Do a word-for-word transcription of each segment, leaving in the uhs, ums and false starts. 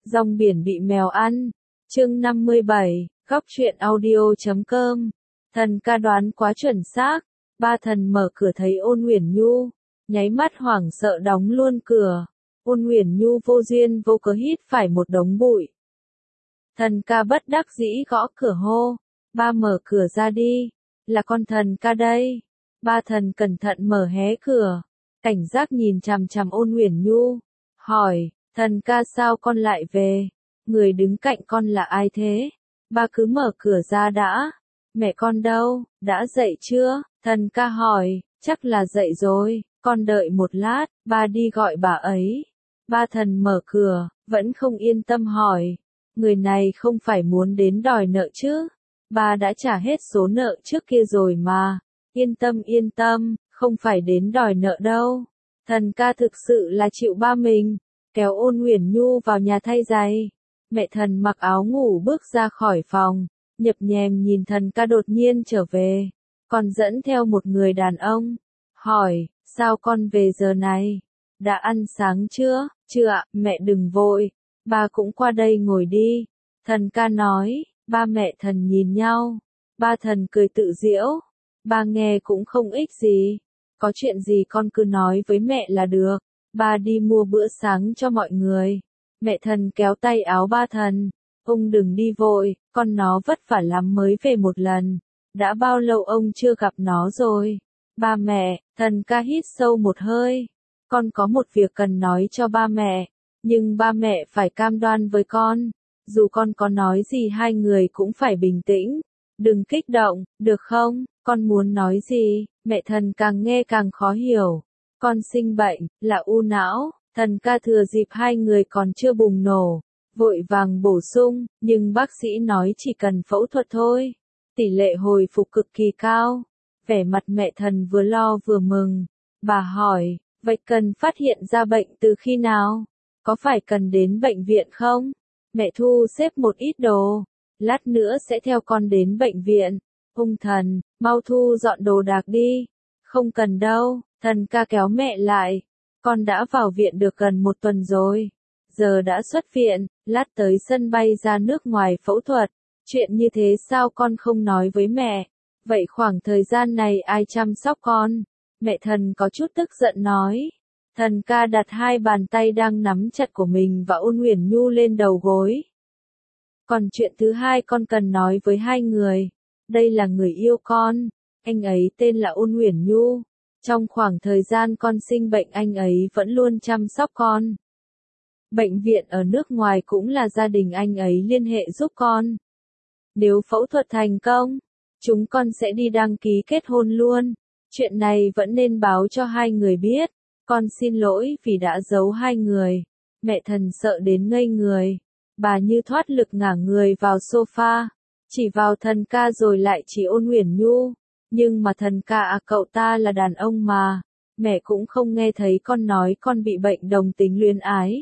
Rong biển bị mèo ăn. Chương năm mươi bảy, góc truyện audio chấm com. Thần ca đoán quá chuẩn xác. Ba thần mở cửa thấy Ôn Uyển Nhu, nháy mắt hoảng sợ đóng luôn cửa. Ôn Uyển Nhu vô duyên vô cớ hít phải một đống bụi. Thần ca bất đắc dĩ gõ cửa hô, ba mở cửa ra đi, là con thần ca đây. Ba thần cẩn thận mở hé cửa, cảnh giác nhìn chằm chằm Ôn Uyển Nhu, hỏi, thần ca sao con lại về, người đứng cạnh con là ai thế? Ba cứ mở cửa ra đã, mẹ con đâu, đã dậy chưa? Thần ca hỏi, chắc là dậy rồi, con đợi một lát, ba đi gọi bà ấy. Ba thần mở cửa, vẫn không yên tâm hỏi, người này không phải muốn đến đòi nợ chứ? Ba đã trả hết số nợ trước kia rồi mà. Yên tâm yên tâm, không phải đến đòi nợ đâu. Thần ca thực sự là chịu ba mình, kéo Ôn Uyển Nhu vào nhà thay giày. Mẹ thần mặc áo ngủ bước ra khỏi phòng, nhập nhèm nhìn thần ca đột nhiên trở về, còn dẫn theo một người đàn ông. Hỏi, sao con về giờ này? Đã ăn sáng chưa? Chưa ạ, mẹ đừng vội, ba cũng qua đây ngồi đi. Thần ca nói, ba mẹ thần nhìn nhau. Ba thần cười tự giễu, ba nghe cũng không ích gì, có chuyện gì con cứ nói với mẹ là được, ba đi mua bữa sáng cho mọi người. Mẹ thần kéo tay áo ba thần, ông đừng đi vội, con nó vất vả lắm mới về một lần, đã bao lâu ông chưa gặp nó rồi. Ba mẹ, thần ca hít sâu một hơi, con có một việc cần nói cho ba mẹ, nhưng ba mẹ phải cam đoan với con, dù con có nói gì hai người cũng phải bình tĩnh, đừng kích động, được không? Con muốn nói gì? Mẹ thần càng nghe càng khó hiểu. Con sinh bệnh, là u não. Thần ca thừa dịp hai người còn chưa bùng nổ, vội vàng bổ sung, nhưng bác sĩ nói chỉ cần phẫu thuật thôi. Tỷ lệ hồi phục cực kỳ cao. Vẻ mặt mẹ thần vừa lo vừa mừng. Bà hỏi, vậy cần phát hiện ra bệnh từ khi nào? Có phải cần đến bệnh viện không? Mẹ thu xếp một ít đồ, lát nữa sẽ theo con đến bệnh viện. Ung thần, mau thu dọn đồ đạc đi. Không cần đâu, thần ca kéo mẹ lại. Con đã vào viện được gần một tuần rồi. Giờ đã xuất viện, lát tới sân bay ra nước ngoài phẫu thuật. Chuyện như thế sao con không nói với mẹ? Vậy khoảng thời gian này ai chăm sóc con? Mẹ thần có chút tức giận nói. Thần ca đặt hai bàn tay đang nắm chặt của mình và Ôn Uyển Nhu lên đầu gối. Còn chuyện thứ hai con cần nói với hai người. Đây là người yêu con, anh ấy tên là Ôn Uyển Nhu. Trong khoảng thời gian con sinh bệnh anh ấy vẫn luôn chăm sóc con. Bệnh viện ở nước ngoài cũng là gia đình anh ấy liên hệ giúp con. Nếu phẫu thuật thành công, chúng con sẽ đi đăng ký kết hôn luôn. Chuyện này vẫn nên báo cho hai người biết. Con xin lỗi vì đã giấu hai người. Mẹ thần sợ đến ngây người. Bà như thoát lực ngả người vào sofa. Chỉ vào thần ca rồi lại chỉ Ôn Uyển Nhu. Nhưng mà thần ca à, cậu ta là đàn ông mà. Mẹ cũng không nghe thấy con nói con bị bệnh đồng tính luyến ái.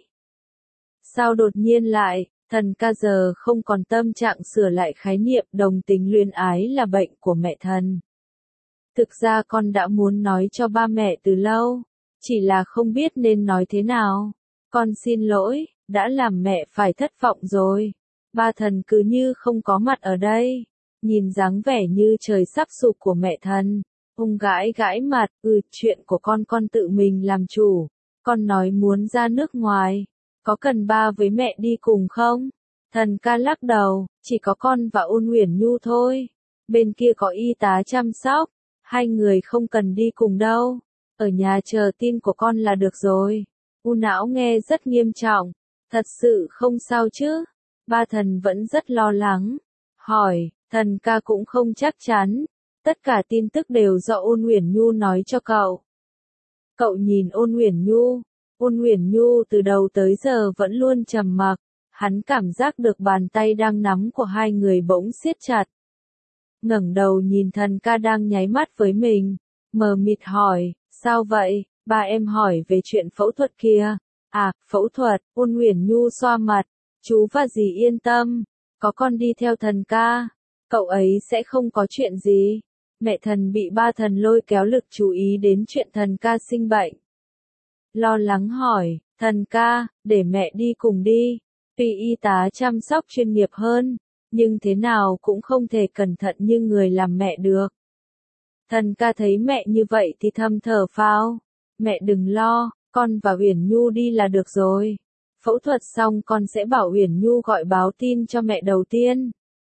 Sao đột nhiên lại, thần ca giờ không còn tâm trạng sửa lại khái niệm đồng tính luyến ái là bệnh của mẹ thần. Thực ra con đã muốn nói cho ba mẹ từ lâu, chỉ là không biết nên nói thế nào. Con xin lỗi, đã làm mẹ phải thất vọng rồi. Ba thần cứ như không có mặt ở đây, nhìn dáng vẻ như trời sắp sụp của mẹ thần. Ông gãi gãi mặt, ừ, chuyện của con con tự mình làm chủ. Con nói muốn ra nước ngoài, có cần ba với mẹ đi cùng không? Thần ca lắc đầu, chỉ có con và Ôn Uyển Nhu thôi. Bên kia có y tá chăm sóc, hai người không cần đi cùng đâu. Ở nhà chờ tin của con là được rồi. U não nghe rất nghiêm trọng, thật sự không sao chứ? Ba thần vẫn rất lo lắng. Hỏi, thần ca cũng không chắc chắn. Tất cả tin tức đều do Ôn Uyển Nhu nói cho cậu. Cậu nhìn Ôn Uyển Nhu. Ôn Uyển Nhu từ đầu tới giờ vẫn luôn trầm mặc. Hắn cảm giác được bàn tay đang nắm của hai người bỗng siết chặt. Ngẩng đầu nhìn thần ca đang nháy mắt với mình. Mờ mịt hỏi, sao vậy? Ba em hỏi về chuyện phẫu thuật kia. À, phẫu thuật, Ôn Uyển Nhu xoa mặt. Chú và dì yên tâm, có con đi theo thần ca, cậu ấy sẽ không có chuyện gì. Mẹ thần bị ba thần lôi kéo lực chú ý đến chuyện thần ca sinh bệnh. Lo lắng hỏi, thần ca, để mẹ đi cùng đi. Tuy y tá chăm sóc chuyên nghiệp hơn, nhưng thế nào cũng không thể cẩn thận như người làm mẹ được. Thần ca thấy mẹ như vậy thì thầm thở phào. Mẹ đừng lo, con và Uyển Nhu đi là được rồi. Phẫu thuật xong con sẽ bảo Uyển Nhu gọi báo tin cho mẹ đầu tiên.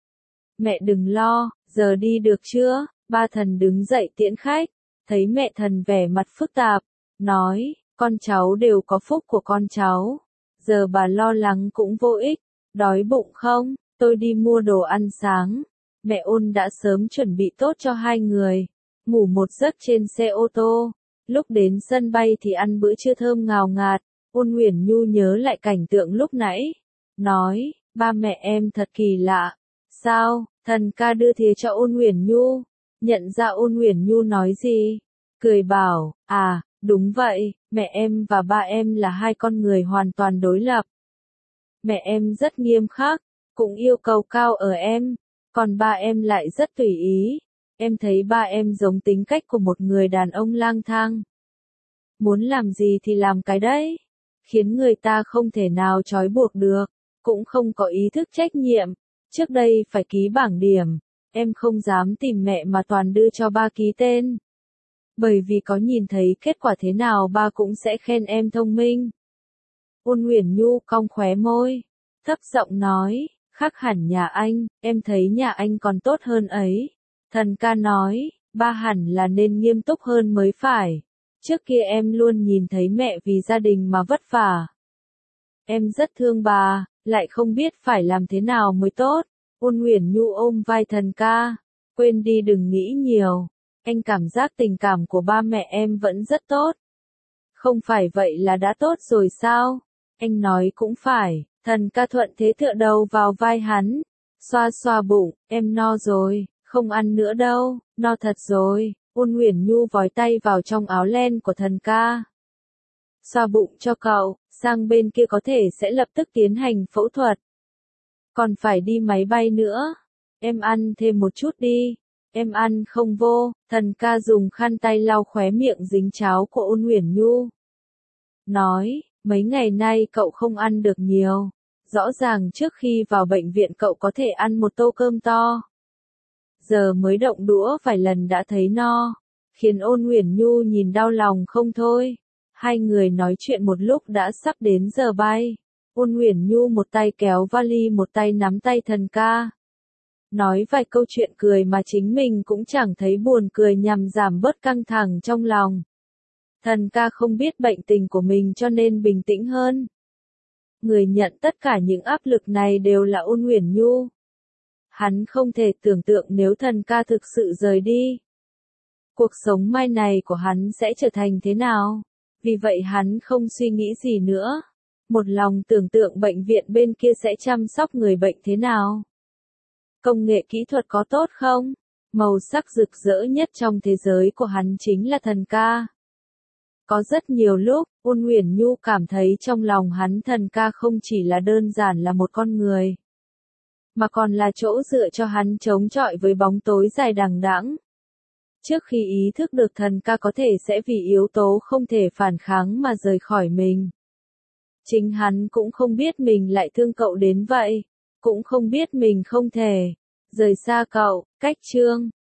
Mẹ đừng lo, giờ đi được chưa? Ba thần đứng dậy tiễn khách, thấy mẹ thần vẻ mặt phức tạp, nói, con cháu đều có phúc của con cháu. Giờ bà lo lắng cũng vô ích, đói bụng không? Tôi đi mua đồ ăn sáng. Mẹ Ôn đã sớm chuẩn bị tốt cho hai người, ngủ một giấc trên xe ô tô. Lúc đến sân bay thì ăn bữa trưa thơm ngào ngạt. Ôn Uyển Nhu nhớ lại cảnh tượng lúc nãy, nói, ba mẹ em thật kỳ lạ. Sao? Thần ca đưa thìa cho Ôn Uyển Nhu, nhận ra Ôn Uyển Nhu nói gì, cười bảo, à, đúng vậy, mẹ em và ba em là hai con người hoàn toàn đối lập. Mẹ em rất nghiêm khắc, cũng yêu cầu cao ở em, còn ba em lại rất tùy ý. Em thấy ba em giống tính cách của một người đàn ông lang thang. Muốn làm gì thì làm cái đấy, khiến người ta không thể nào trói buộc được, cũng không có ý thức trách nhiệm. Trước đây phải ký bảng điểm, em không dám tìm mẹ mà toàn đưa cho ba ký tên. Bởi vì có nhìn thấy kết quả thế nào ba cũng sẽ khen em thông minh. Ôn Uyển Nhu cong khóe môi, thấp giọng nói, khác hẳn nhà anh, em thấy nhà anh còn tốt hơn ấy. Thần ca nói, ba hẳn là nên nghiêm túc hơn mới phải. Trước kia em luôn nhìn thấy mẹ vì gia đình mà vất vả. Em rất thương bà, lại không biết phải làm thế nào mới tốt. Ôn Uyển Nhu ôm vai thần ca, quên đi đừng nghĩ nhiều. Anh cảm giác tình cảm của ba mẹ em vẫn rất tốt. Không phải vậy là đã tốt rồi sao? Anh nói cũng phải. Thần ca thuận thế tựa đầu vào vai hắn, xoa xoa bụng, em no rồi, không ăn nữa đâu, no thật rồi. Ôn Uyển Nhu vói tay vào trong áo len của thần ca. Xoa bụng cho cậu, sang bên kia có thể sẽ lập tức tiến hành phẫu thuật. Còn phải đi máy bay nữa. Em ăn thêm một chút đi. Em ăn không vô. Thần ca dùng khăn tay lau khóe miệng dính cháo của Ôn Uyển Nhu. Nói, mấy ngày nay cậu không ăn được nhiều. Rõ ràng trước khi vào bệnh viện cậu có thể ăn một tô cơm to. Giờ mới động đũa vài lần đã thấy no. Khiến Ôn Uyển Nhu nhìn đau lòng không thôi. Hai người nói chuyện một lúc đã sắp đến giờ bay. Ôn Uyển Nhu một tay kéo vali một tay nắm tay thần ca. Nói vài câu chuyện cười mà chính mình cũng chẳng thấy buồn cười nhằm giảm bớt căng thẳng trong lòng. Thần ca không biết bệnh tình của mình cho nên bình tĩnh hơn. Người nhận tất cả những áp lực này đều là Ôn Uyển Nhu. Hắn không thể tưởng tượng nếu thần ca thực sự rời đi. Cuộc sống mai này của hắn sẽ trở thành thế nào? Vì vậy hắn không suy nghĩ gì nữa. Một lòng tưởng tượng bệnh viện bên kia sẽ chăm sóc người bệnh thế nào. Công nghệ kỹ thuật có tốt không? Màu sắc rực rỡ nhất trong thế giới của hắn chính là thần ca. Có rất nhiều lúc, Ôn Uyển Nhu cảm thấy trong lòng hắn thần ca không chỉ là đơn giản là một con người, mà còn là chỗ dựa cho hắn chống chọi với bóng tối dài đằng đẵng. Trước khi ý thức được thần ca có thể sẽ vì yếu tố không thể phản kháng mà rời khỏi mình. Chính hắn cũng không biết mình lại thương cậu đến vậy, cũng không biết mình không thể rời xa cậu. Cách chương